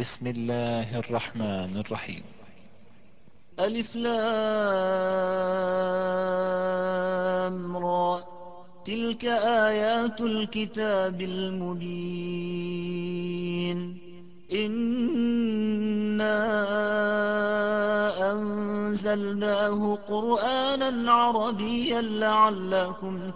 بسم الله الرحمن الرحيم. ألف لام را. تلك آيات الكتاب المبين. إنا أنزلناه قرآنا عربيا لعلكم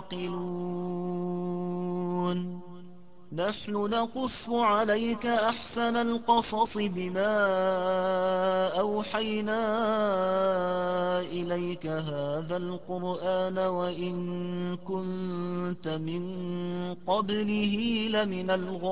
تعقلون. نحن نقص عليك أحسن القصص بما أوحينا إليك هذا القرآن وإن كنت من قبله لمن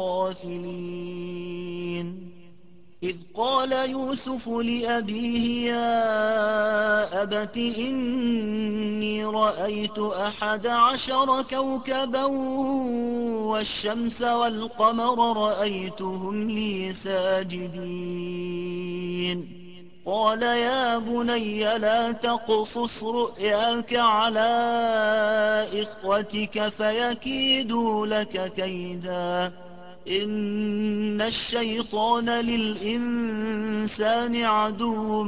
الغافلين. إذ قال يوسف لأبيه يا أبت إني رأيت 11 كوكبا والشمس والقمر رأيتهم لي ساجدين. قال يا بني لا تقصص رؤياك على إخوتك فيكيدوا لك كيدا إن الشيطان للإنسان عدو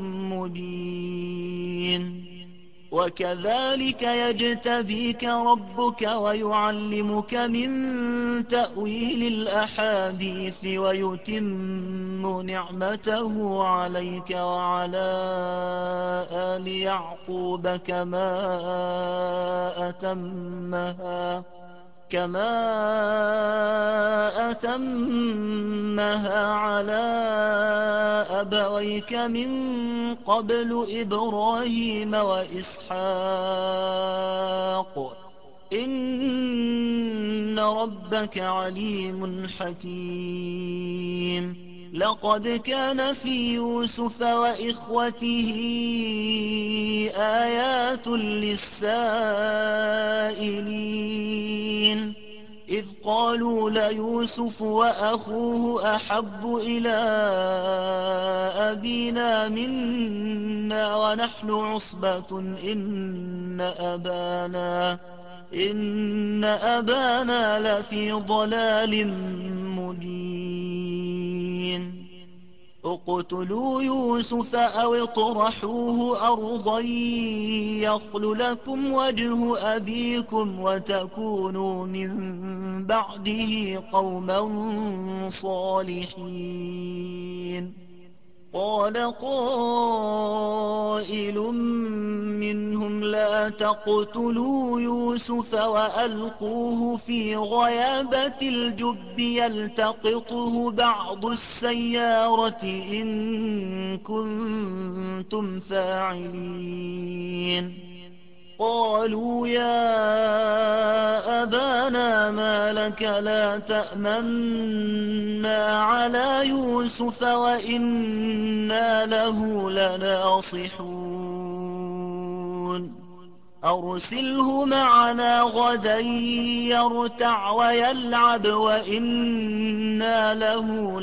مبين. وكذلك يجتبيك ربك ويعلمك من تأويل الأحاديث ويتم نعمته عليك وعلى آل يعقوب كما أتمها على أبويك من قبل إبراهيم وإسحاق إن ربك عليم حكيم. لقد كان في يوسف وإخوته آيات للسائلين إذ قالوا ليوسف وأخوه أحب إلى أبينا منا ونحن عصبة إن أبانا لفي ضلال مبين. اقتلوا يوسف أو اطرحوه أرضا يخل لكم وجه أبيكم وتكونوا من بعده قوما صالحين. قال قائل منهم لا تقتلوا يوسف وألقوه في غيابة الجب يلتقطه بعض السيارة إن كنتم فاعلين. قالوا يا أبانا ما لك لا تأمنا على يوسف وإنا له لناصحون. أرسله معنا غدا يرتع ويلعب وإنا له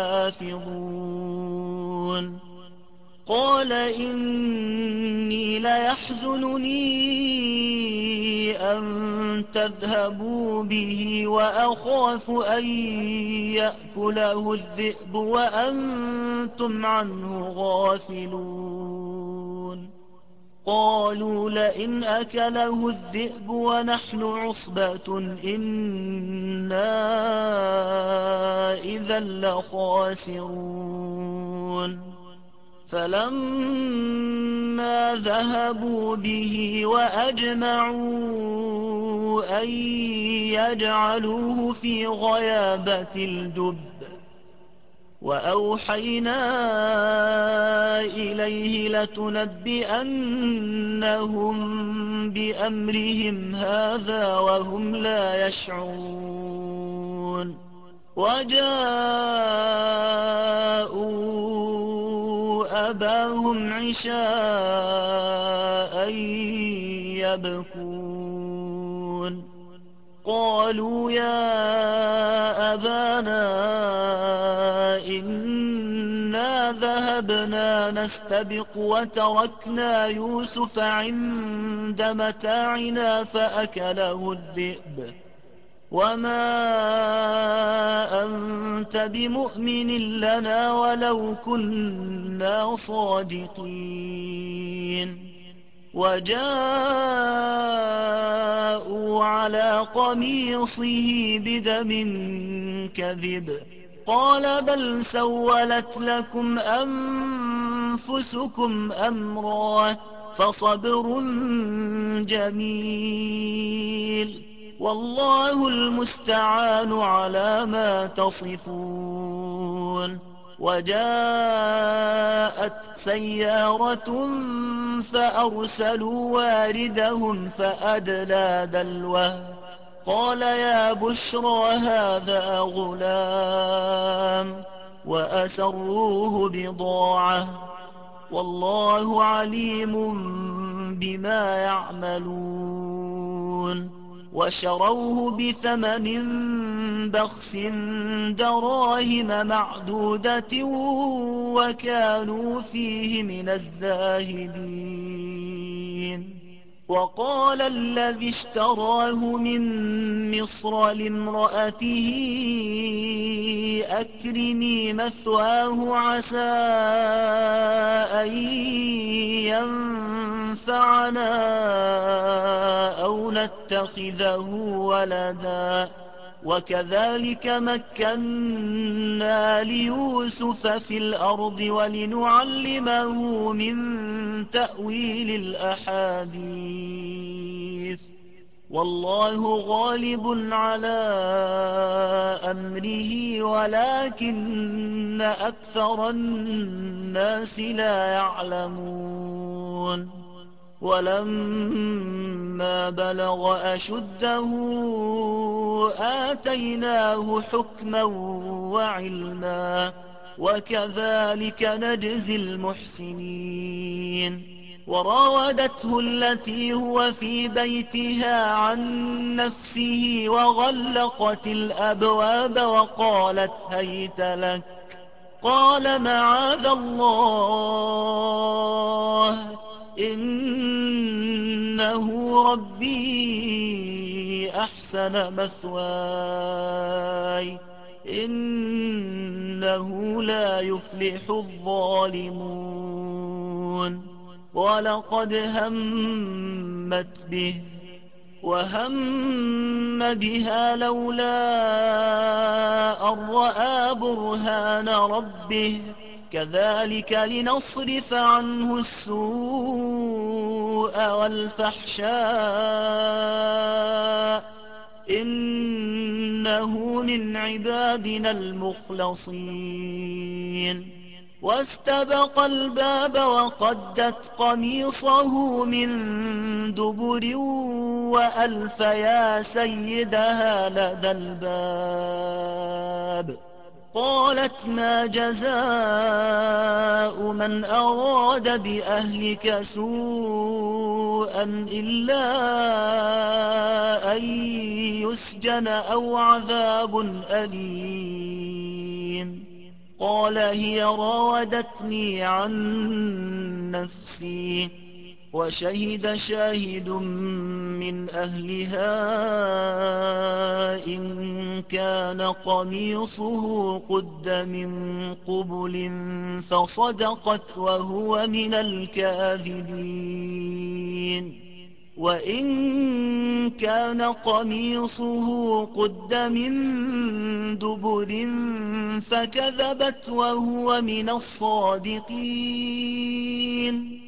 لحافظون. قال إني ليحزنني أن تذهبوا به وأخاف أن يأكله الذئب وأنتم عنه غافلون. قالوا لئن أكله الذئب ونحن عصبة إنا إذا لخاسرون. فلما ذهبوا به وأجمعوا أن يجعلوه في غيابة الجب وأوحينا إليه لتنبئنهم بأمرهم هذا وهم لا يشعرون. وجاءوا أباهم عشاء يبكون. قالوا يا أبانا إنا ذهبنا نستبق وتركنا يوسف عند متاعنا فأكله الذئب وما أنت بمؤمن لنا ولو كنا صادقين. وجاءوا على قميصه بدم كذب قال بل سولت لكم أنفسكم أمرا فصبر جميل والله المستعان على ما تصفون. وجاءت سيارة فأرسلوا واردهم فأدلى دلوه قال يا بشرى هذا غلام وأسروه بضاعة والله عليم بما يعملون. وشروه بثمن بخس دراهم معدودة وكانوا فيه من الزاهدين. وقال الذي اشتراه من مصر لامرأته أكرمي مثواه عسى أن ينفعنا أو نتخذه ولدا وكذلك مكنا ليوسف في الأرض ولنعلمه من تأويل الأحاديث والله غالب على أمره ولكن أكثر الناس لا يعلمون. ولما بلغ أشده آتيناه حكما وعلما وكذلك نجزي المحسنين. وراودته التي هو في بيتها عن نفسه وغلقت الأبواب وقالت هيت لك قال معاذ الله إنه ربي أحسن مثواي إنه لا يفلح الظالمون. ولقد همت به وهم بها لولا أن رأى برهان ربه كذلك لنصرف عنه السوء والفحشاء إنه من عبادنا المخلصين. واستبق الباب وقدت قميصه من دبر وألف يا سيدها لدى الباب قالت ما جزاء من أراد بأهلك سوءا إلا أن يسجن أو عذاب أليم. قال هي راودتني عن نفسي وشهد شاهد من أهلها إن كان قميصه قد من قبل فصدقت وهو من الكاذبين وإن كان قميصه قد من دبر فكذبت وهو من الصادقين.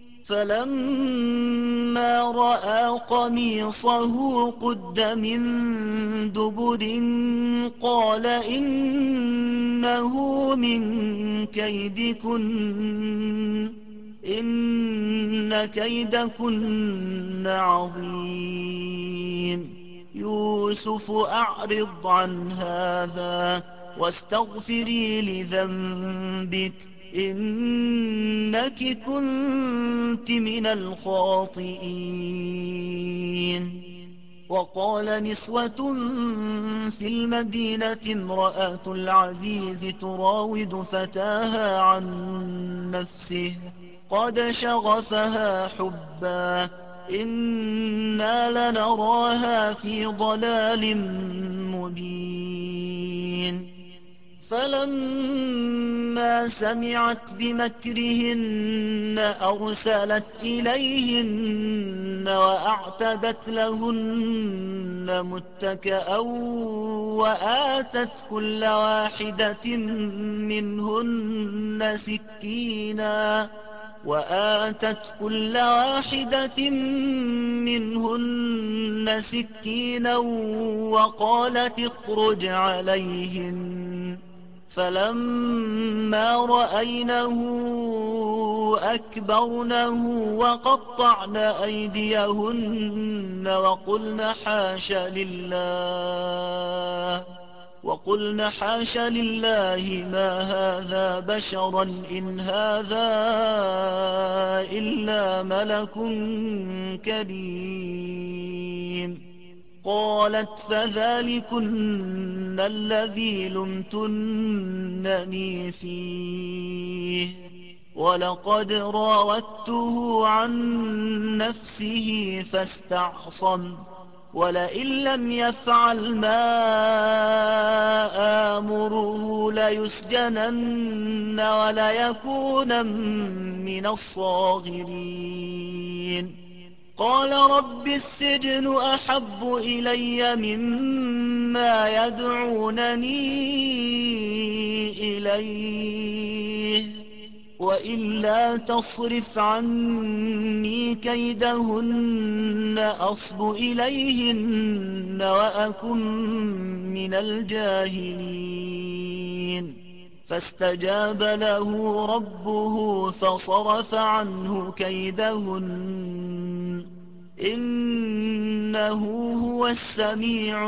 فلما رأى قميصه قد من دبر قال إنه من كيدكن إن كيدكن عظيم. يوسف أعرض عن هذا واستغفري لذنبك إنك كنت من الخاطئين. وقال نسوة في المدينة امرأة العزيز تراود فتاها عن نفسه قد شغفها حبا إنا لنراها في ضلال مبين فلما سمعت بمكرهن أرسلت إليهن وأعتدت لهن متكأ وآتت كل واحدة منهن سكينا وقالت اخرج عليهن فلما رأينه أكبرنه وقطعن أيديهن وقلن حاش لله ما هذا بشرا إن هذا إلا ملك كريم قالت فذلكن الذي لمتنني فيه ولقد راودته عن نفسه فاستعصم ولئن لم يفعل ما آمره ليسجنن وليكونن من الصاغرين قال رب السجن أحب إلي مما يدعونني إليه وإلا تصرف عني كيدهن أصب إليهن وأكن من الجاهلين فاستجاب له ربه فصرف عنه كيدهن إنه هو السميع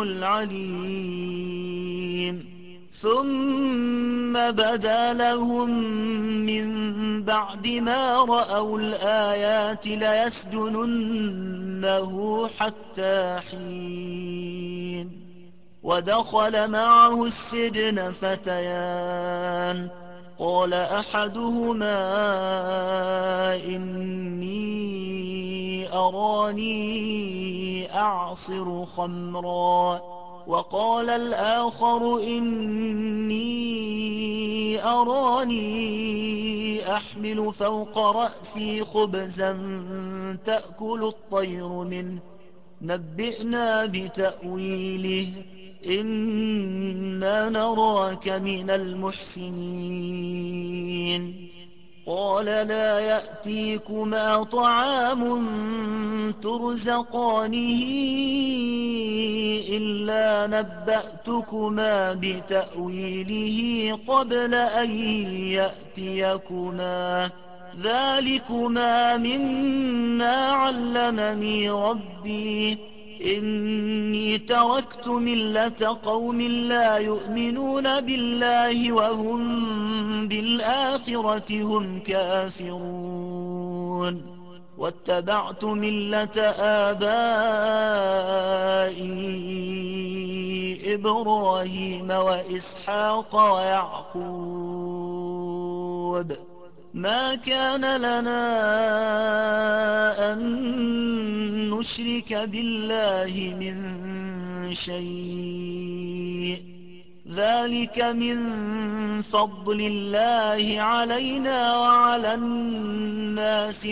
العليم ثم بدا لهم من بعد ما رأوا الآيات ليسجننه حتى حين ودخل معه السجن فتيان قال أحدهما إني أراني أعصر خمرا وقال الآخر إني أراني أحمل فوق رأسي خبزا تأكل الطير منه نبئنا بتأويله إنا نراك من المحسنين قال لا يأتيكما طعام ترزقانه إلا نبأتكما بتأويله قبل أن يأتيكما ذلكما مما علمني ربي إني تركت ملة قوم لا يؤمنون بالله وهم بالآخرة هم كافرون واتبعت ملة آبائي إبراهيم وإسحاق ويعقوب ما كان لنا أن نشرك بالله من شيء ذلك من فضل الله علينا وعلى الناس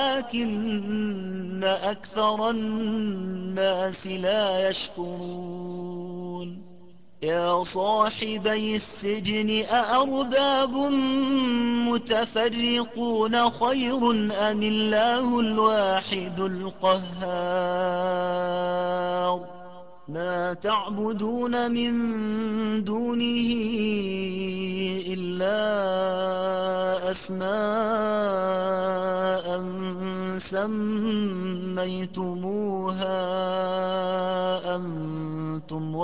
ولكن أكثر الناس لا يشكرون يا صاحبي السجن أأرباب متفرقون خير أم الله الواحد القهار ما تعبدون من دونه إلا أسماء سميتموها أنتم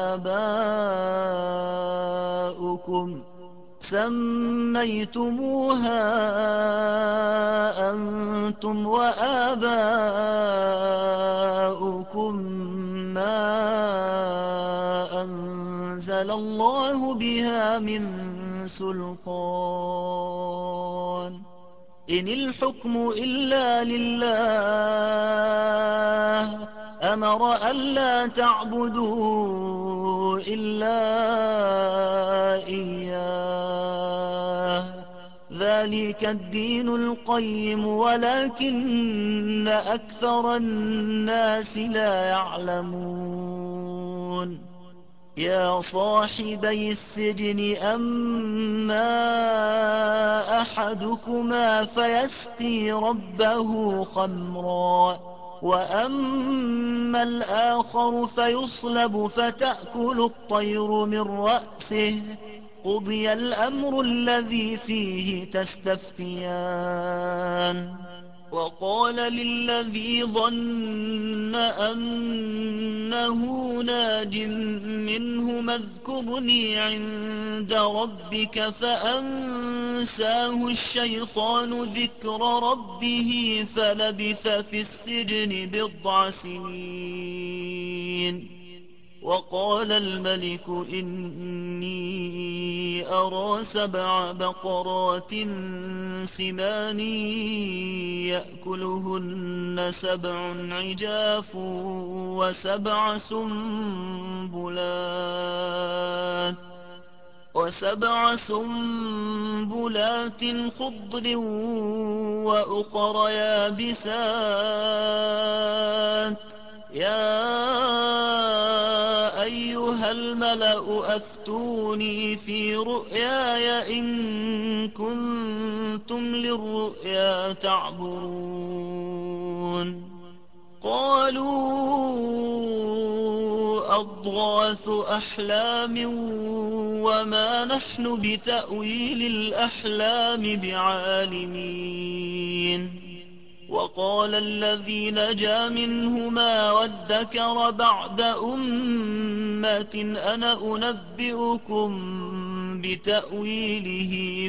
وآباؤكم ما أنزل الله بها من سلطان إن الحكم إلا لله أمر ألا تعبدوا إلا إياه ذلك الدين القيم ولكن أكثر الناس لا يعلمون يا صاحبي السجن أما أحدكما فيسقي ربه خمرا وأما الآخر فيصلب فتأكل الطير من رأسه قضي الأمر الذي فيه تستفتيان وقال للذي ظن أنه ناج منهما اذكرني عند ربك فأنساه الشيطان ذكر ربه فلبث في السجن بضع سنين وقال الملك إني أرى 7 بقرات سمان يأكلهن 7 عجاف وسبع سنبلات خضر وأخر يابسات يا أيها الملأ أفتوني في رؤياي إن كنتم للرؤيا تعبرون قالوا أضغاث أحلام وما نحن بتأويل الأحلام بعالمين وقال الذي نجا منهما وادكر بعد أمة أنا أنبئكم بتأويله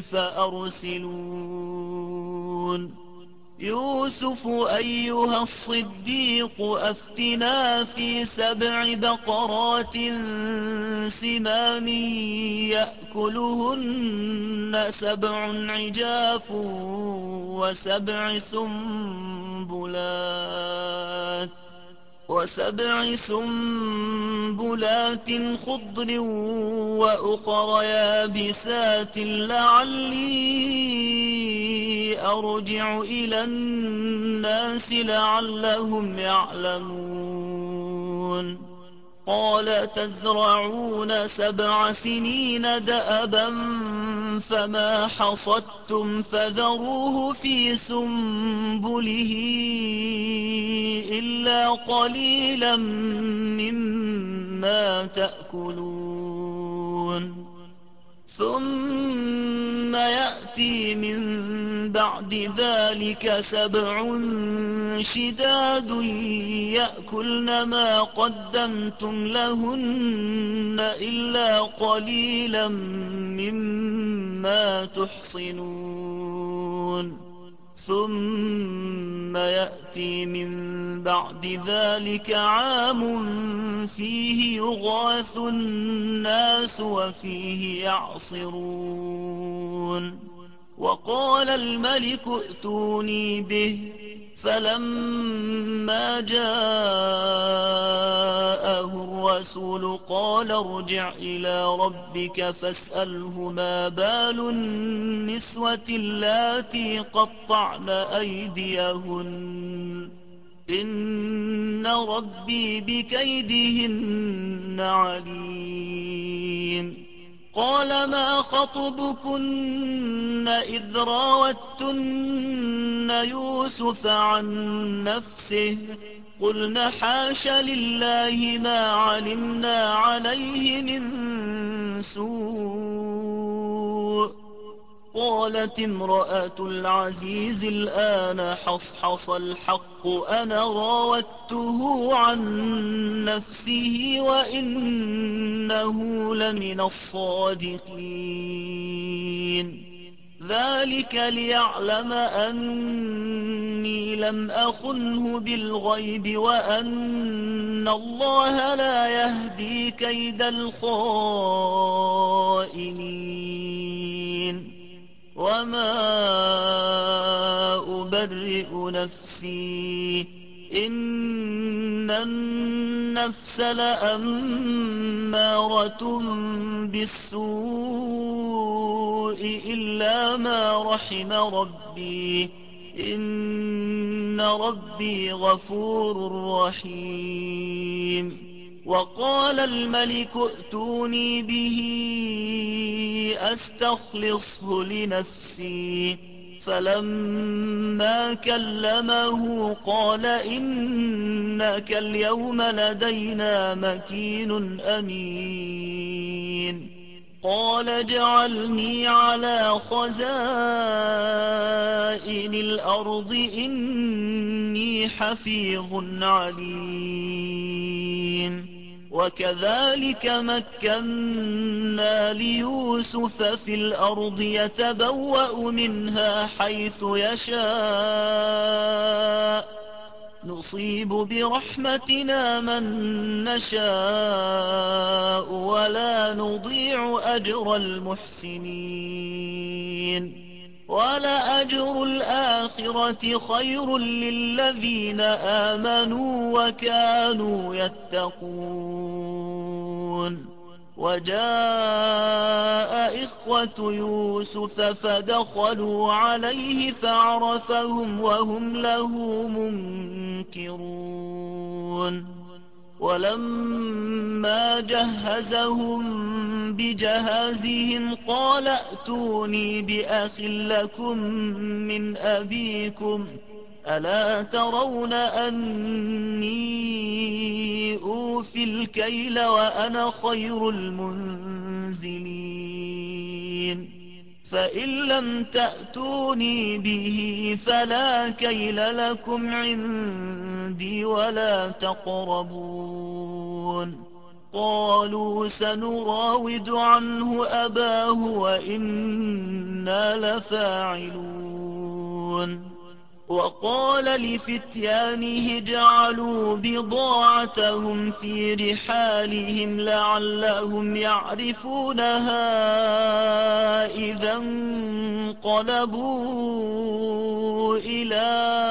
فأرسلون يوسف أيها الصديق أفتنا في 7 بقرات سمان يأكلهن 7 عجاف وسبع سنبلات خضر وأخر يابسات لعلي أرجع إلى الناس لعلهم يعلمون قال تزرعون 7 سنين دأبا فما حصدتم فذروه في سنبله إلا قليلا مما تأكلون ثم يأتي من بعد ذلك 7 شداد يأكلن ما قدمتم لهن إلا قليلا مما تحصنون ثم يأتي من بعد ذلك عام فيه يغاث الناس وفيه يعصرون وقال الملك ائتوني به فلما جاءه الرسول قال ارجع إلى ربك فاسأله ما بال النسوة اللاتي قطعن أيديهن إن ربي بكيدهن عليم قال ما خطبكن إذ راوتن يوسف عن نفسه قلن حاش لله ما علمنا عليه من سوء قالت امرأة العزيز الآن حصحص الحق أنا راودته عن نفسه وإنه لمن الصادقين ذلك ليعلم أني لم أخنه بالغيب وأن الله لا يهدي كيد الخائنين وما أبرئ نفسي إن النفس لأمارة بالسوء إلا ما رحم ربي إن ربي غفور رحيم. وقال الملك ائتوني به أستخلصه لنفسي فلما كلمه قال إنك اليوم لدينا مكين أمين. قال اجعلني على خزائن الأرض إني حفيظ عليم. وكذلك مكنا ليوسف في الأرض يتبوأ منها حيث يشاء نصيب برحمتنا من نشاء ولا نضيع أجر المحسنين. ولأجر الآخرة خير للذين آمنوا وكانوا يتقون. وجاء إخوة يوسف فدخلوا عليه فعرفهم وهم له منكرون. ولما جهزهم بجهازهم قال ائتوني بأخ لكم من أبيكم ألا ترون أني أوفي الكيل وأنا خير المنزلين. فإن لم تأتوني به فلا كيل لكم عندي ولا تقربون. قالوا سنراود عنه أباه وإنا لفاعلون. وقال لفتيانه اجعلوا بضاعتهم في رحالهم لعلهم يعرفونها إذا انقلبوا إلى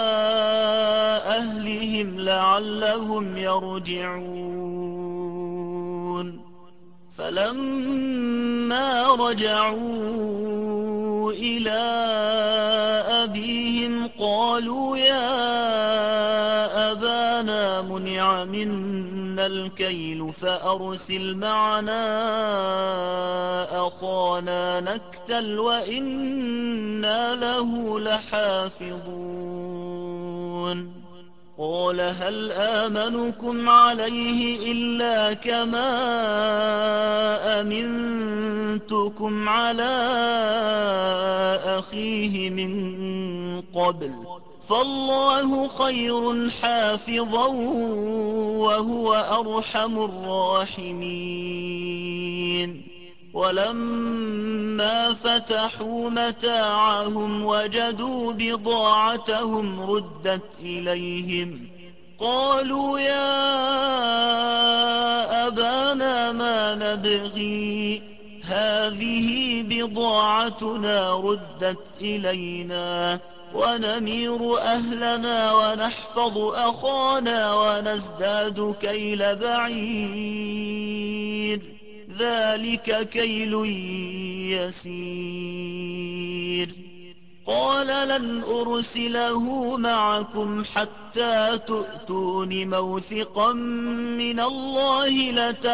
أهلهم لعلهم يرجعون. فلما رجعوا إلى أبيهم قالوا يا أبانا منع منا الكيل فأرسل معنا أخانا نكتل وإنا له لحافظون. قال هل آمنكم عليه إلا كما أمنتكم على أخيه من قبل فالله خير حافظا وهو أرحم الراحمين. ولما فتحوا متاعهم وجدوا بضاعتهم ردت إليهم قالوا يا أبانا ما نبغي هذه بضاعتنا ردت إلينا ونمير أهلنا ونحفظ أخانا ونزداد كيل بعير ذلك كيل يسير. قال لن أرسله معكم حتى تؤتون موثقا من الله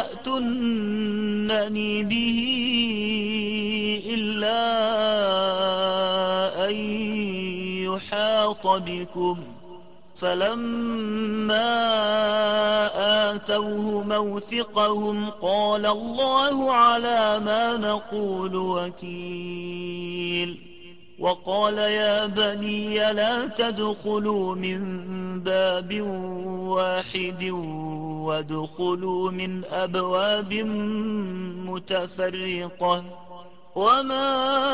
لتأتونني به إلا أن يحاط بكم. فلما آتوه موثقهم قال الله على ما نقول وكيل. وقال يا بني لا تدخلوا من باب واحد وادخلوا من أبواب متفرقة وما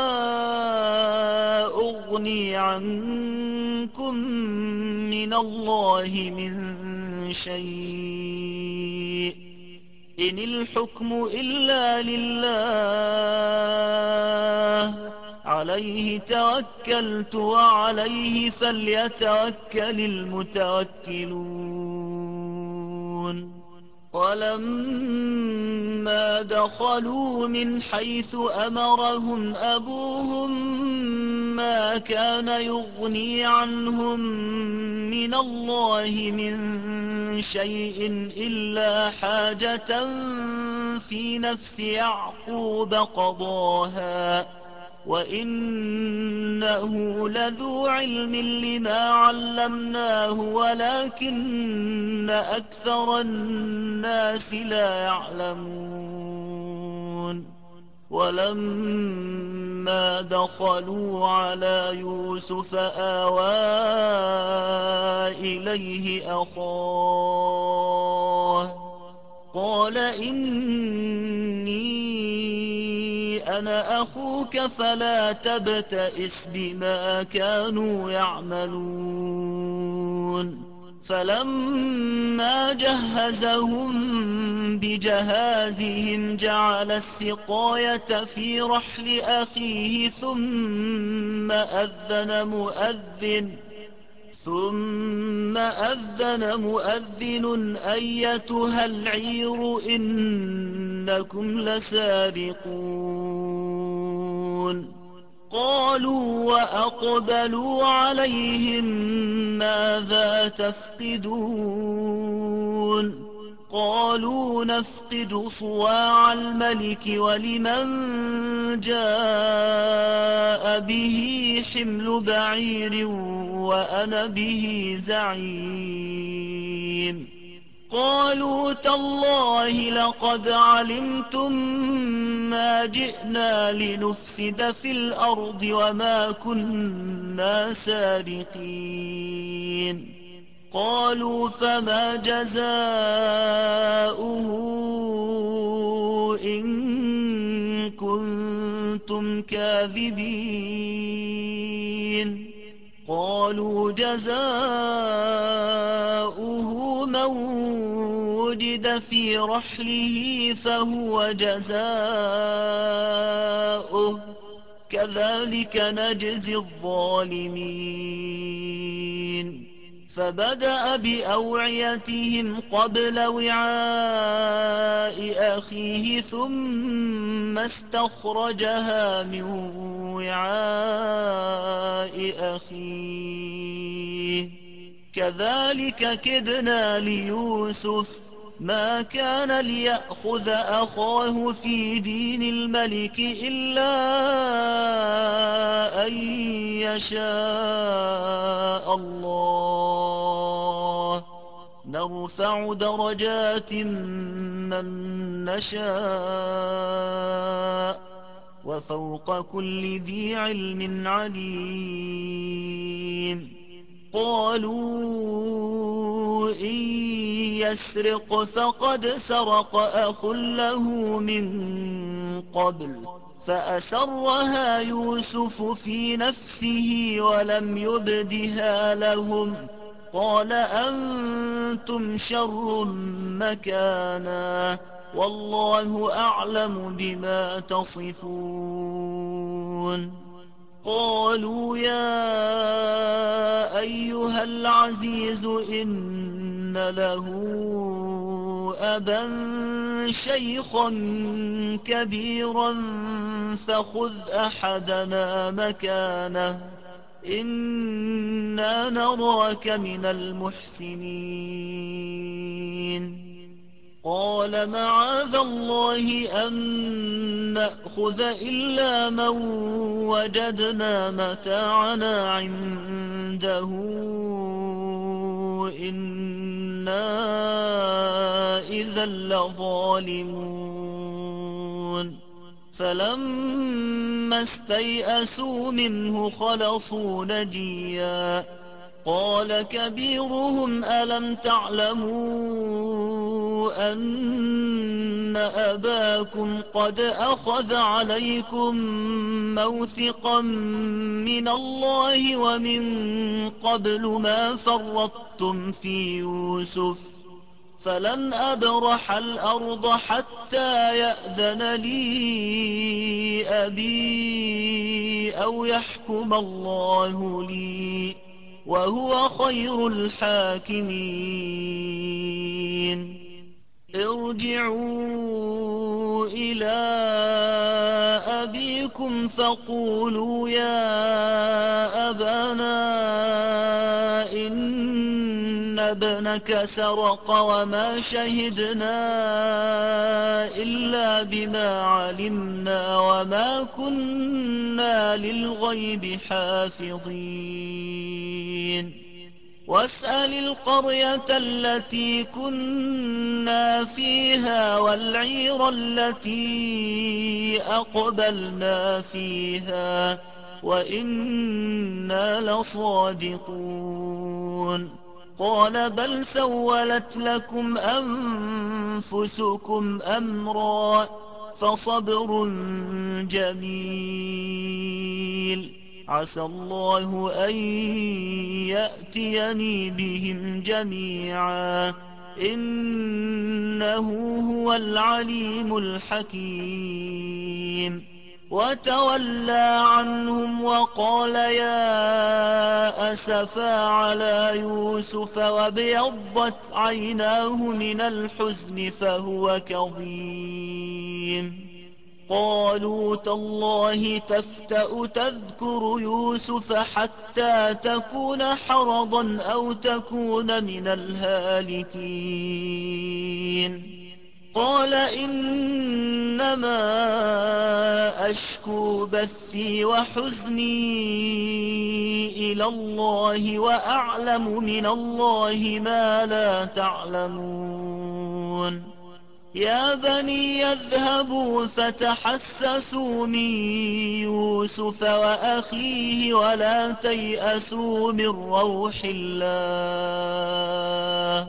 أغني عنكم من الله من شيء إن الحكم إلا لله عليه توكلت وعليه فليتوكل المتوكلون ولما دخلوا من حيث أمرهم أبوهم ما كان يغني عنهم من الله من شيء إلا حاجة في نفس يعقوب قضاها وإنه لذو علم لما علمناه ولكن أكثر الناس لا يعلمون ولما دخلوا على يوسف آوى إليه أخاه قال إني أنا أخوك فلا تبتئس بما كانوا يعملون فلما جهزهم بجهازهم جعل السقاية في رحل أخيه ثم أذن مؤذن أيتها العير إنكم لسارقون قالوا وأقبلوا عليهم ماذا تفقدون قالوا نفقد صواع الملك ولمن جاء به حمل بعير وأنا به زعيم قالوا تالله لقد علمتم ما جئنا لنفسد في الأرض وما كنا سارقين قالوا فما جزاؤه إن كنتم كاذبين قالوا جزاؤه من وجد في رحله فهو جزاؤه كذلك نجزي الظالمين فبدأ بأوعيتهم قبل وعاء أخيه ثم استخرجها من وعاء أخيه كذلك كدنا ليوسف ما كان ليأخذ أخاه في دين الملك إلا أن يشاء الله نرفع درجات من نشاء وفوق كل ذي علم عليم قالوا إن يسرق فقد سرق أخ له من قبل فأسرها يوسف في نفسه ولم يبدها لهم قال أنتم شر مكانا والله أعلم بما تصفون قالوا يا أيها العزيز إن له أبا شيخا كبيرا فخذ أحدنا مكانه إنا نراك من المحسنين قال معاذ الله أن نأخذ إلا من وجدنا متاعنا عنده إنا إذا لظالمون فلما استيئسوا منه خلصوا نجيا قال كبيرهم ألم تعلموا أن أباكم قد أخذ عليكم موثقا من الله ومن قبل ما فرطتم في يوسف فلن أبرح الأرض حتى يأذن لي أبي أو يحكم الله لي وهو خير الحاكمين. ارجعوا إلى أبيكم فقولوا يا أبانا إن ابنك سرق وما شهدنا إلا بما علمنا وما كنا للغيب حافظين. واسأل القرية التي كنا فيها والعير التي أقبلنا فيها وإنا لصادقون. قال بل سولت لكم أنفسكم أمرا فصبر جميل عسى الله أن يأتيني بهم جميعا إنه هو العليم الحكيم. وتولى عنهم وقال يا أسفا على يوسف وابيضت عيناه من الحزن فهو كظيم. قالوا تالله تفتأ تذكر يوسف حتى تكون حرضا أو تكون من الهالكين. قال إنما أشكو بثي وحزني إلى الله وأعلم من الله ما لا تعلمون. يا بني يذهبوا فتحسسوا من يوسف وأخيه ولا تيأسوا من روح الله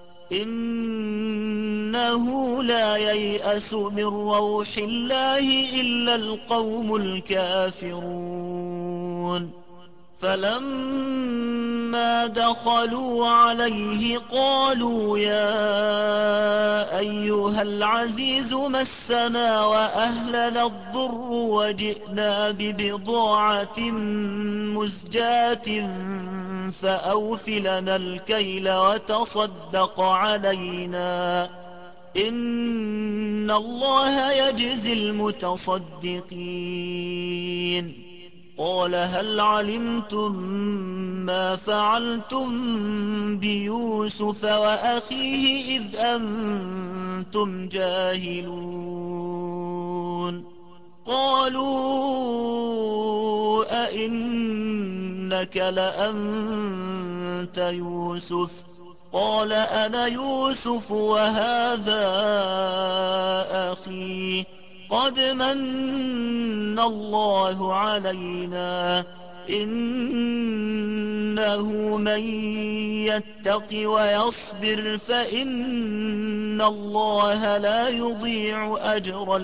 إنه لا ييأس من روح الله إلا القوم الكافرون. فلما دخلوا عليه قالوا يا أيها العزيز مسنا وأهلنا الضر وجئنا ببضاعة مزجاة فأوف لنا الكيل وتصدق علينا إن الله يجزي المتصدقين. قال هل علمتم ما فعلتم بيوسف وأخيه إذ أنتم جاهلون. قالوا أئنك لأنت يوسف قال أنا يوسف وهذا أخي قد من الله علينا إنه من يتق ويصبر فإن الله لا يضيع أجر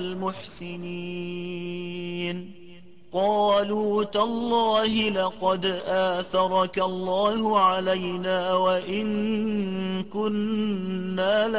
المحسنين. قالوا تالله لقد آثرك الله علينا وإن كنا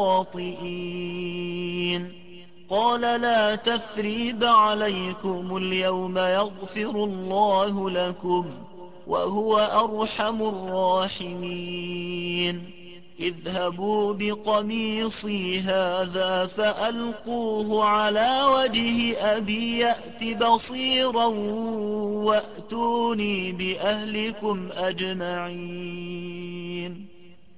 لخاطئين. قال لا تثريب عليكم اليوم يغفر الله لكم وهو أرحم الراحمين. اذهبوا بقميصي هذا فألقوه على وجه أبي يأت بصيرا وأتوني بأهلكم أجمعين.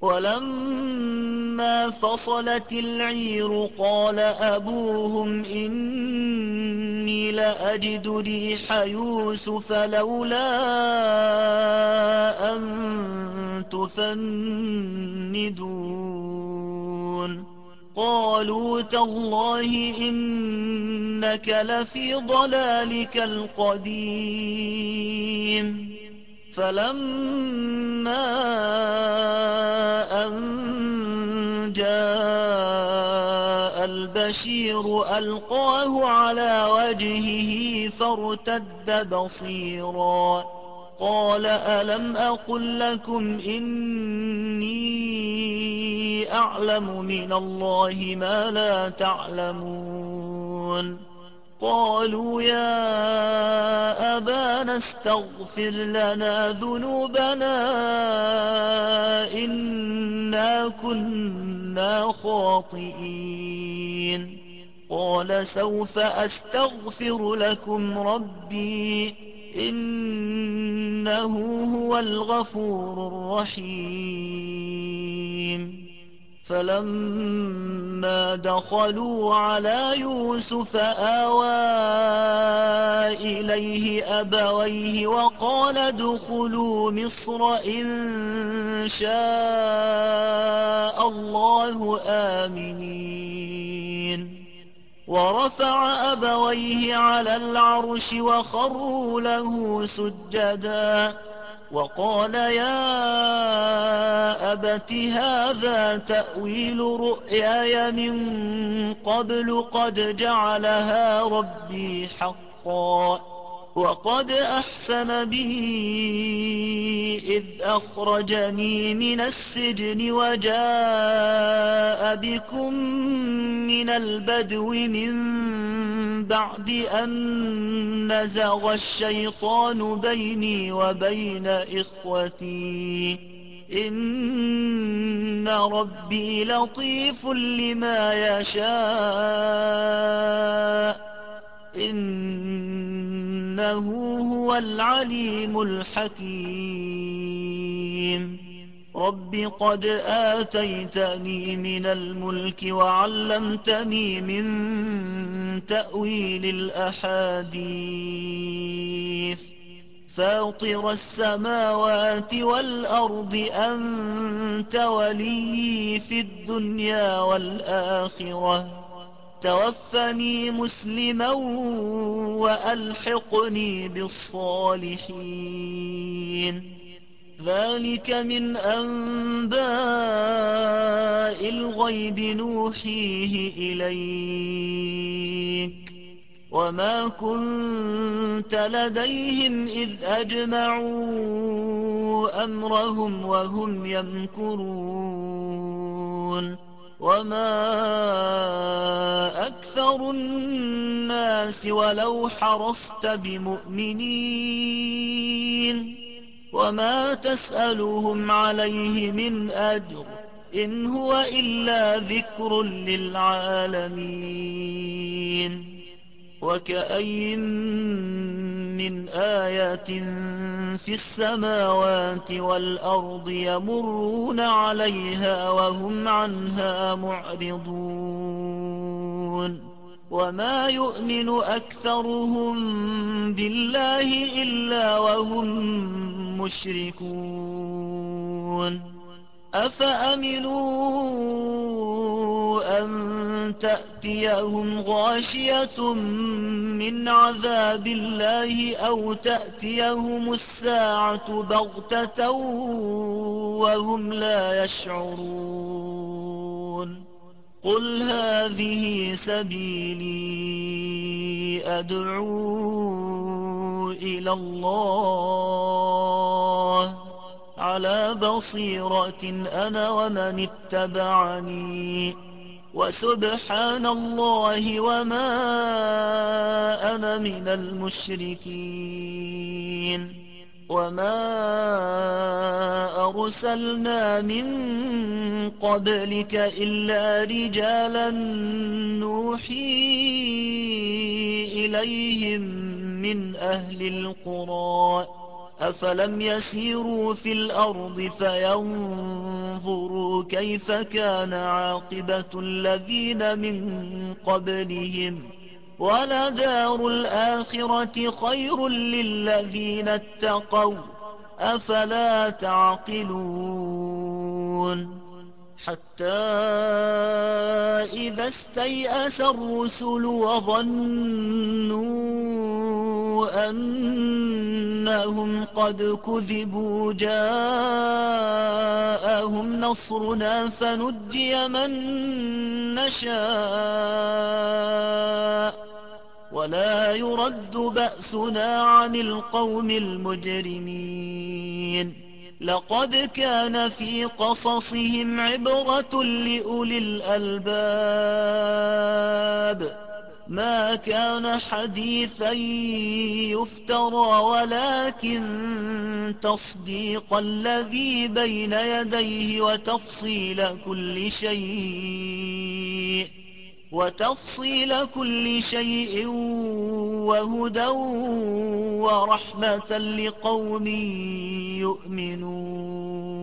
ولما فصلت العير قال أبوهم إني لأجد ريح يوسف لولا أن تفندون. قالوا تالله إنك لفي ضلالك القديم. فلما أن جاء البشير ألقاه على وجهه فارتد بصيرا قال ألم أقل لكم إني أعلم من الله ما لا تعلمون. قالوا يا أبانا استغفر لنا ذنوبنا إنا كنا خاطئين. قال سوف أستغفر لكم ربي إنه هو الغفور الرحيم. فلما دخلوا على يوسف آوى إليه أبويه وقال ادخلوا مصر إن شاء الله آمنين. ورفع أبويه على العرش وخروا له سجدا وقال يا أبت هذا تأويل رؤياي من قبل قد جعلها ربي حقا وقد أحسن بي إذ أخرجني من السجن وجاء بكم من البدو من بعد أن نزغ الشيطان بيني وبين إخوتي إن ربي لطيف لما يشاء إنه هو العليم الحكيم. رب قد آتيتني من الملك وعلمتني من تأويل الأحاديث فاطر السماوات والأرض أنت ولي في الدنيا والآخرة توفني مسلما وألحقني بالصالحين. ذلك من أنباء الغيب نوحيه إليك وما كنت لديهم إذ أجمعوا أمرهم وهم يمكرون وما أكثر الناس ولو حرصت بمؤمنين وما تسألهم عليه من أجر إن هو إلا ذكر للعالمين. وكأين من آية في السماوات والأرض يمرون عليها وهم عنها معرضون وما يؤمن أكثرهم بالله إلا وهم مشركون. أفأمنوا أن تأتيهم غاشية من عذاب الله أو تأتيهم الساعة بغتة وهم لا يشعرون. قل هذه سبيلي أدعو إلى الله على بصيرة أنا ومن اتبعني وسبحان الله وما أنا من المشركين. وما أرسلنا من قبلك إلا رجالا نوحي إليهم من أهل القرى أفلم يسيروا في الأرض فينظروا كيف كان عاقبة الذين من قبلهم ولدار الآخرة خير للذين اتقوا أفلا تعقلون. حتى إذا استيأس الرسل وظنوا أنهم قد كذبوا جاءهم نصرنا فنجي من نشاء ولا يرد بأسنا عن القوم المجرمين. لقد كان في قصصهم عبرة لأولي الألباب ما كان حديثا يفترى ولكن تصديق الذي بين يديه وتفصيل كل شيء وهدى ورحمة لقوم يؤمنون